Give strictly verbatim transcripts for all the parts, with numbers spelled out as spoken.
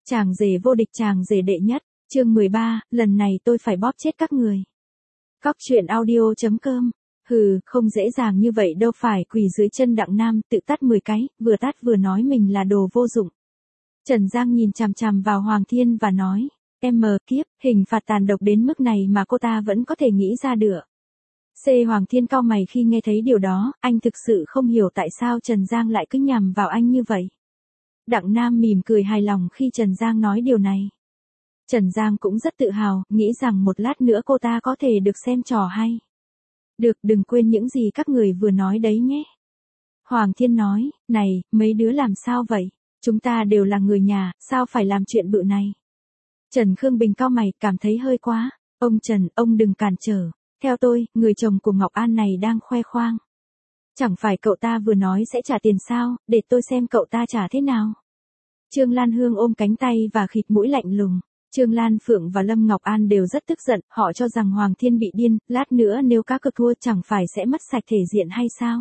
Chàng rể vô địch, chàng rể đệ nhất, chương mười ba, lần này tôi phải bóp chết các người. Cóc truyện audio chấm com. Hừ, không dễ dàng như vậy đâu, phải quỳ dưới chân Đặng Nam, tự tát mười cái, vừa tát vừa nói mình là đồ vô dụng. Trần Giang nhìn chằm chằm vào Hoàng Thiên và nói, em mờ kiếp, hình phạt tàn độc đến mức này mà cô ta vẫn có thể nghĩ ra được. C. Hoàng Thiên cau mày khi nghe thấy điều đó, anh thực sự không hiểu tại sao Trần Giang lại cứ nhằm vào anh như vậy. Đặng Nam mỉm cười hài lòng khi Trần Giang nói điều này. Trần Giang cũng rất tự hào, nghĩ rằng một lát nữa cô ta có thể được xem trò hay. Được, đừng quên những gì các người vừa nói đấy nhé. Hoàng Thiên nói, này, mấy đứa làm sao vậy? Chúng ta đều là người nhà, sao phải làm chuyện bự này? Trần Khương Bình cau mày, cảm thấy hơi quá. Ông Trần, ông đừng cản trở. Theo tôi, người chồng của Ngọc An này đang khoe khoang. Chẳng phải cậu ta vừa nói sẽ trả tiền sao, để tôi xem cậu ta trả thế nào. Trương Lan Hương ôm cánh tay và khịt mũi lạnh lùng. Trương Lan Phượng và Lâm Ngọc An đều rất tức giận, họ cho rằng Hoàng Thiên bị điên, lát nữa nếu cá cược thua chẳng phải sẽ mất sạch thể diện hay sao.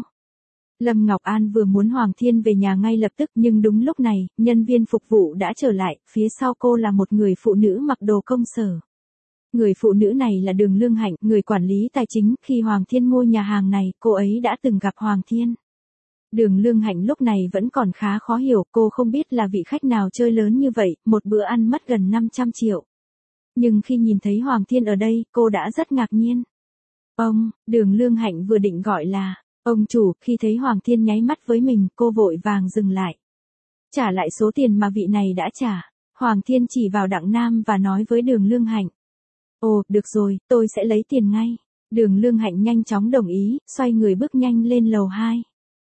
Lâm Ngọc An vừa muốn Hoàng Thiên về nhà ngay lập tức, nhưng đúng lúc này, nhân viên phục vụ đã trở lại, phía sau cô là một người phụ nữ mặc đồ công sở. Người phụ nữ này là Đường Lương Hạnh, người quản lý tài chính, khi Hoàng Thiên mua nhà hàng này, cô ấy đã từng gặp Hoàng Thiên. Đường Lương Hạnh lúc này vẫn còn khá khó hiểu, cô không biết là vị khách nào chơi lớn như vậy, một bữa ăn mất gần năm trăm triệu. Nhưng khi nhìn thấy Hoàng Thiên ở đây, cô đã rất ngạc nhiên. Ông, Đường Lương Hạnh vừa định gọi là, ông chủ, khi thấy Hoàng Thiên nháy mắt với mình, cô vội vàng dừng lại. Trả lại số tiền mà vị này đã trả. Hoàng Thiên chỉ vào Đặng Nam và nói với Đường Lương Hạnh. Ồ, được rồi, tôi sẽ lấy tiền ngay. Đường Lương Hạnh nhanh chóng đồng ý, xoay người bước nhanh lên lầu hai.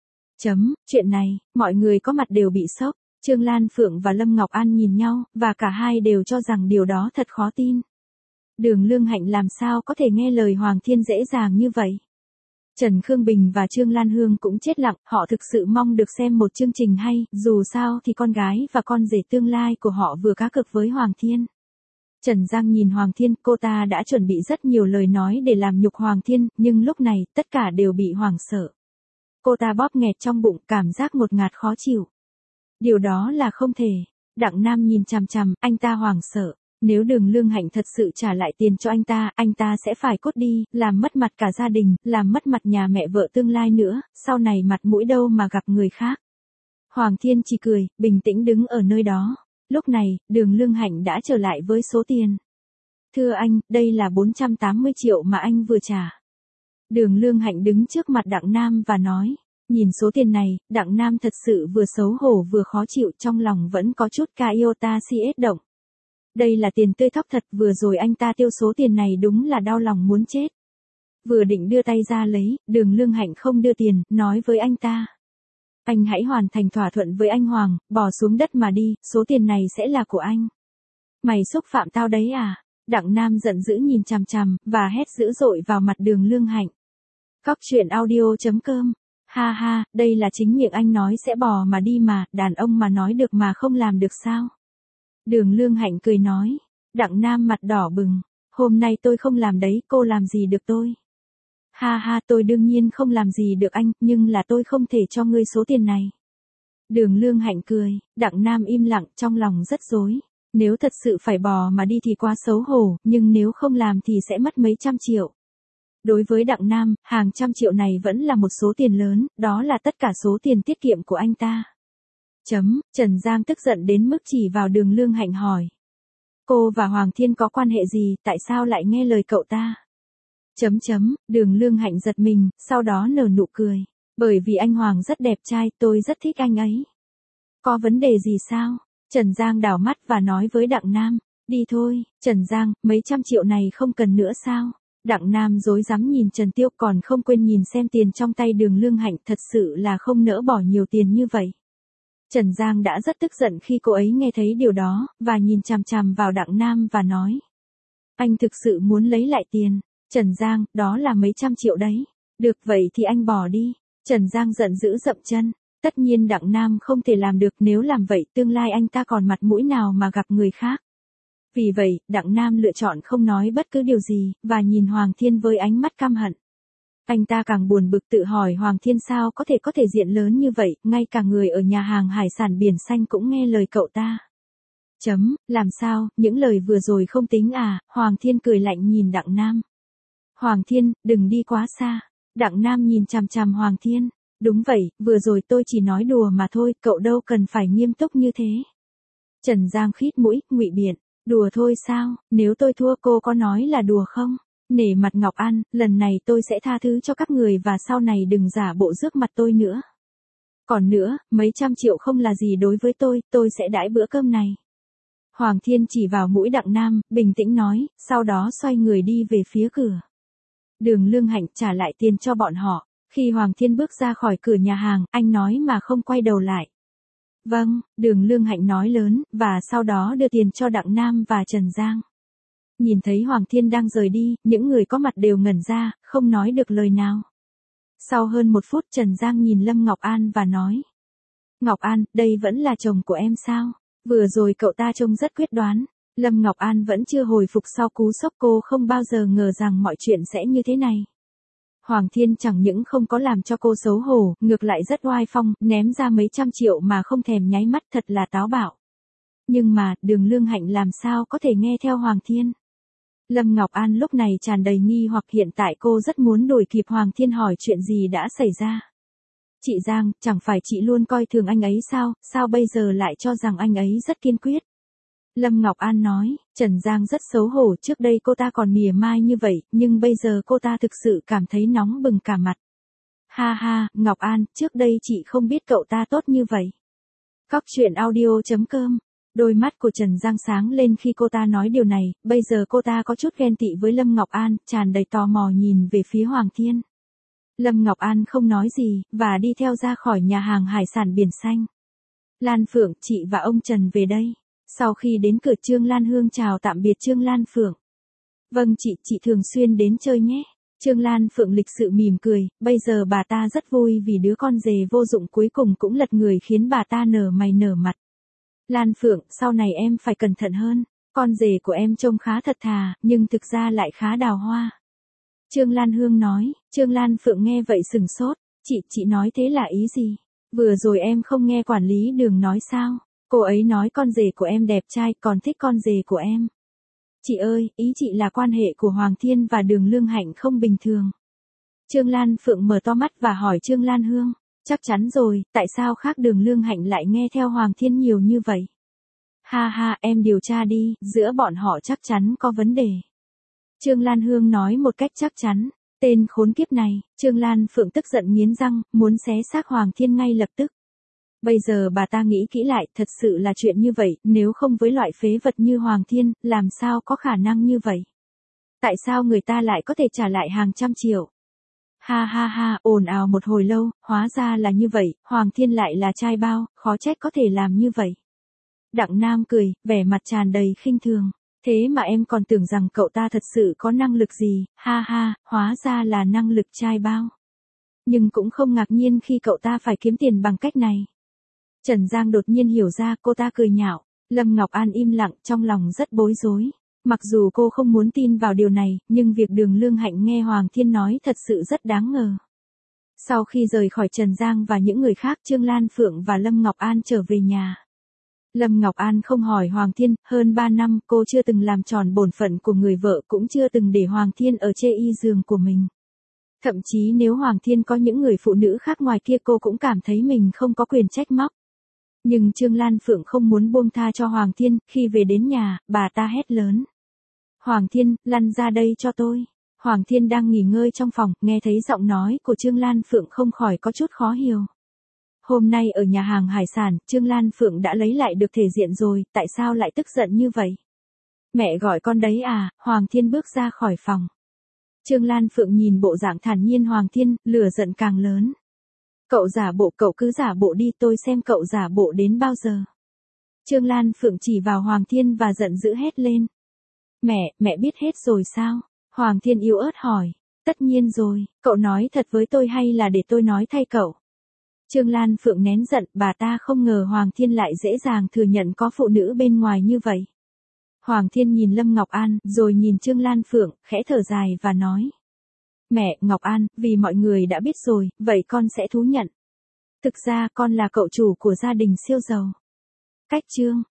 Chấm, chuyện này, mọi người có mặt đều bị sốc. Trương Lan Phượng và Lâm Ngọc An nhìn nhau, và cả hai đều cho rằng điều đó thật khó tin. Đường Lương Hạnh làm sao có thể nghe lời Hoàng Thiên dễ dàng như vậy? Trần Khương Bình và Trương Lan Hương cũng chết lặng, họ thực sự mong được xem một chương trình hay, dù sao thì con gái và con rể tương lai của họ vừa cá cược với Hoàng Thiên. Trần Giang nhìn Hoàng Thiên, cô ta đã chuẩn bị rất nhiều lời nói để làm nhục Hoàng Thiên, nhưng lúc này, tất cả đều bị hoảng sợ. Cô ta bóp nghẹt trong bụng, cảm giác ngột ngạt khó chịu. Điều đó là không thể. Đặng Nam nhìn chằm chằm, anh ta hoảng sợ. Nếu Đường Lương Hạnh thật sự trả lại tiền cho anh ta, anh ta sẽ phải cút đi, làm mất mặt cả gia đình, làm mất mặt nhà mẹ vợ tương lai nữa, sau này mặt mũi đâu mà gặp người khác. Hoàng Thiên chỉ cười, bình tĩnh đứng ở nơi đó. Lúc này, Đường Lương Hạnh đã trở lại với số tiền. Thưa anh, đây là bốn trăm tám mươi triệu mà anh vừa trả. Đường Lương Hạnh đứng trước mặt Đặng Nam và nói, nhìn số tiền này, Đặng Nam thật sự vừa xấu hổ vừa khó chịu, trong lòng vẫn có chút ca iota si ết động. Đây là tiền tươi thóc thật, vừa rồi anh ta tiêu số tiền này đúng là đau lòng muốn chết. Vừa định đưa tay ra lấy, Đường Lương Hạnh không đưa tiền, nói với anh ta. Anh hãy hoàn thành thỏa thuận với anh Hoàng, bỏ xuống đất mà đi, số tiền này sẽ là của anh. Mày xúc phạm tao đấy à? Đặng Nam giận dữ nhìn chằm chằm, và hét dữ dội vào mặt Đường Lương Hạnh. Cóc truyện audio chấm com. Ha ha, đây là chính miệng anh nói sẽ bỏ mà đi mà, đàn ông mà nói được mà không làm được sao? Đường Lương Hạnh cười nói. Đặng Nam mặt đỏ bừng. Hôm nay tôi không làm đấy, cô làm gì được tôi? Ha ha, tôi đương nhiên không làm gì được anh, nhưng là tôi không thể cho ngươi số tiền này. Đường Lương Hạnh cười, Đặng Nam im lặng, trong lòng rất rối. Nếu thật sự phải bỏ mà đi thì quá xấu hổ, nhưng nếu không làm thì sẽ mất mấy trăm triệu. Đối với Đặng Nam, hàng trăm triệu này vẫn là một số tiền lớn, đó là tất cả số tiền tiết kiệm của anh ta. Chấm, Trần Giang tức giận đến mức chỉ vào Đường Lương Hạnh hỏi. Cô và Hoàng Thiên có quan hệ gì, tại sao lại nghe lời cậu ta? Chấm chấm, Đường Lương Hạnh giật mình, sau đó nở nụ cười. Bởi vì anh Hoàng rất đẹp trai, tôi rất thích anh ấy. Có vấn đề gì sao? Trần Giang đảo mắt và nói với Đặng Nam. Đi thôi, Trần Giang, mấy trăm triệu này không cần nữa sao? Đặng Nam rối rắm nhìn Trần Tiêu, còn không quên nhìn xem tiền trong tay Đường Lương Hạnh, thật sự là không nỡ bỏ nhiều tiền như vậy. Trần Giang đã rất tức giận khi cô ấy nghe thấy điều đó, và nhìn chằm chằm vào Đặng Nam và nói. Anh thực sự muốn lấy lại tiền. Trần Giang, đó là mấy trăm triệu đấy. Được vậy thì anh bỏ đi. Trần Giang giận dữ dậm chân. Tất nhiên Đặng Nam không thể làm được, nếu làm vậy tương lai anh ta còn mặt mũi nào mà gặp người khác. Vì vậy, Đặng Nam lựa chọn không nói bất cứ điều gì, và nhìn Hoàng Thiên với ánh mắt căm hận. Anh ta càng buồn bực tự hỏi Hoàng Thiên sao có thể có thể diện lớn như vậy, ngay cả người ở nhà hàng hải sản Biển Xanh cũng nghe lời cậu ta. Chấm, làm sao, những lời vừa rồi không tính à, Hoàng Thiên cười lạnh nhìn Đặng Nam. Hoàng Thiên, đừng đi quá xa. Đặng Nam nhìn chằm chằm Hoàng Thiên. Đúng vậy, vừa rồi tôi chỉ nói đùa mà thôi, cậu đâu cần phải nghiêm túc như thế. Trần Giang khít mũi, ngụy biện. Đùa thôi sao, nếu tôi thua cô có nói là đùa không? Nể mặt Ngọc An, lần này tôi sẽ tha thứ cho các người và sau này đừng giả bộ rước mặt tôi nữa. Còn nữa, mấy trăm triệu không là gì đối với tôi, tôi sẽ đãi bữa cơm này. Hoàng Thiên chỉ vào mũi Đặng Nam, bình tĩnh nói, sau đó xoay người đi về phía cửa. Đường Lương Hạnh trả lại tiền cho bọn họ. Khi Hoàng Thiên bước ra khỏi cửa nhà hàng, anh nói mà không quay đầu lại. Vâng, Đường Lương Hạnh nói lớn, và sau đó đưa tiền cho Đặng Nam và Trần Giang. Nhìn thấy Hoàng Thiên đang rời đi, những người có mặt đều ngẩn ra, không nói được lời nào. Sau hơn một phút Trần Giang nhìn Lâm Ngọc An và nói. Ngọc An, đây vẫn là chồng của em sao? Vừa rồi cậu ta trông rất quyết đoán. Lâm Ngọc An vẫn chưa hồi phục sau cú sốc, cô không bao giờ ngờ rằng mọi chuyện sẽ như thế này. Hoàng Thiên chẳng những không có làm cho cô xấu hổ, ngược lại rất oai phong, ném ra mấy trăm triệu mà không thèm nháy mắt, thật là táo bạo. Nhưng mà, Đường Lương Hạnh làm sao có thể nghe theo Hoàng Thiên? Lâm Ngọc An lúc này tràn đầy nghi hoặc, hiện tại cô rất muốn đuổi kịp Hoàng Thiên hỏi chuyện gì đã xảy ra. Chị Giang, chẳng phải chị luôn coi thường anh ấy sao, sao bây giờ lại cho rằng anh ấy rất kiên quyết? Lâm Ngọc An nói, Trần Giang rất xấu hổ, trước đây cô ta còn mỉa mai như vậy, nhưng bây giờ cô ta thực sự cảm thấy nóng bừng cả mặt. Ha ha, Ngọc An, trước đây chị không biết cậu ta tốt như vậy. Cóc truyện audio chấm com. Đôi mắt của Trần Giang sáng lên khi cô ta nói điều này, bây giờ cô ta có chút ghen tị với Lâm Ngọc An, tràn đầy tò mò nhìn về phía Hoàng Thiên. Lâm Ngọc An không nói gì, và đi theo ra khỏi nhà hàng hải sản Biển Xanh. Lan Phượng, chị và ông Trần về đây. Sau khi đến cửa, Trương Lan Hương chào tạm biệt Trương Lan Phượng. Vâng chị, chị thường xuyên đến chơi nhé. Trương Lan Phượng lịch sự mỉm cười, bây giờ bà ta rất vui vì đứa con rể vô dụng cuối cùng cũng lật người khiến bà ta nở mày nở mặt. Lan Phượng, sau này em phải cẩn thận hơn, con rể của em trông khá thật thà, nhưng thực ra lại khá đào hoa. Trương Lan Hương nói, Trương Lan Phượng nghe vậy sừng sốt, chị, chị nói thế là ý gì? Vừa rồi em không nghe quản lý Đường nói sao? Cô ấy nói con rể của em đẹp trai, còn thích con rể của em. Chị ơi, ý chị là quan hệ của Hoàng Thiên và Đường Lương Hạnh không bình thường. Trương Lan Phượng mở to mắt và hỏi Trương Lan Hương, chắc chắn rồi, tại sao khác Đường Lương Hạnh lại nghe theo Hoàng Thiên nhiều như vậy? Ha ha, em điều tra đi, giữa bọn họ chắc chắn có vấn đề. Trương Lan Hương nói một cách chắc chắn, tên khốn kiếp này, Trương Lan Phượng tức giận nghiến răng, muốn xé xác Hoàng Thiên ngay lập tức. Bây giờ bà ta nghĩ kỹ lại, thật sự là chuyện như vậy, nếu không với loại phế vật như Hoàng Thiên, làm sao có khả năng như vậy? Tại sao người ta lại có thể trả lại hàng trăm triệu? Ha ha ha, ồn ào một hồi lâu, hóa ra là như vậy, Hoàng Thiên lại là trai bao, khó trách có thể làm như vậy. Đặng Nam cười, vẻ mặt tràn đầy khinh thường. Thế mà em còn tưởng rằng cậu ta thật sự có năng lực gì, ha ha, hóa ra là năng lực trai bao. Nhưng cũng không ngạc nhiên khi cậu ta phải kiếm tiền bằng cách này. Trần Giang đột nhiên hiểu ra, cô ta cười nhạo. Lâm Ngọc An im lặng, trong lòng rất bối rối. Mặc dù cô không muốn tin vào điều này, nhưng việc Đường Lương Hạnh nghe Hoàng Thiên nói thật sự rất đáng ngờ. Sau khi rời khỏi Trần Giang và những người khác, Trương Lan Phượng và Lâm Ngọc An trở về nhà. Lâm Ngọc An không hỏi Hoàng Thiên, hơn ba năm cô chưa từng làm tròn bổn phận của người vợ, cũng chưa từng để Hoàng Thiên ở chê y giường của mình. Thậm chí nếu Hoàng Thiên có những người phụ nữ khác ngoài kia cô cũng cảm thấy mình không có quyền trách móc. Nhưng Trương Lan Phượng không muốn buông tha cho Hoàng Thiên, khi về đến nhà, bà ta hét lớn. Hoàng Thiên, lăn ra đây cho tôi. Hoàng Thiên đang nghỉ ngơi trong phòng, nghe thấy giọng nói của Trương Lan Phượng không khỏi có chút khó hiểu. Hôm nay ở nhà hàng hải sản, Trương Lan Phượng đã lấy lại được thể diện rồi, tại sao lại tức giận như vậy? Mẹ gọi con đấy à? Hoàng Thiên bước ra khỏi phòng. Trương Lan Phượng nhìn bộ dạng thản nhiên Hoàng Thiên, lửa giận càng lớn. Cậu giả bộ, cậu cứ giả bộ đi, tôi xem cậu giả bộ đến bao giờ. Trương Lan Phượng chỉ vào Hoàng Thiên và giận dữ hét lên. Mẹ, mẹ biết hết rồi sao? Hoàng Thiên yếu ớt hỏi. Tất nhiên rồi, cậu nói thật với tôi hay là để tôi nói thay cậu? Trương Lan Phượng nén giận, bà ta không ngờ Hoàng Thiên lại dễ dàng thừa nhận có phụ nữ bên ngoài như vậy. Hoàng Thiên nhìn Lâm Ngọc An, rồi nhìn Trương Lan Phượng, khẽ thở dài và nói. Mẹ, Ngọc An, vì mọi người đã biết rồi, vậy con sẽ thú nhận. Thực ra con là cậu chủ của gia đình siêu giàu. Cách chương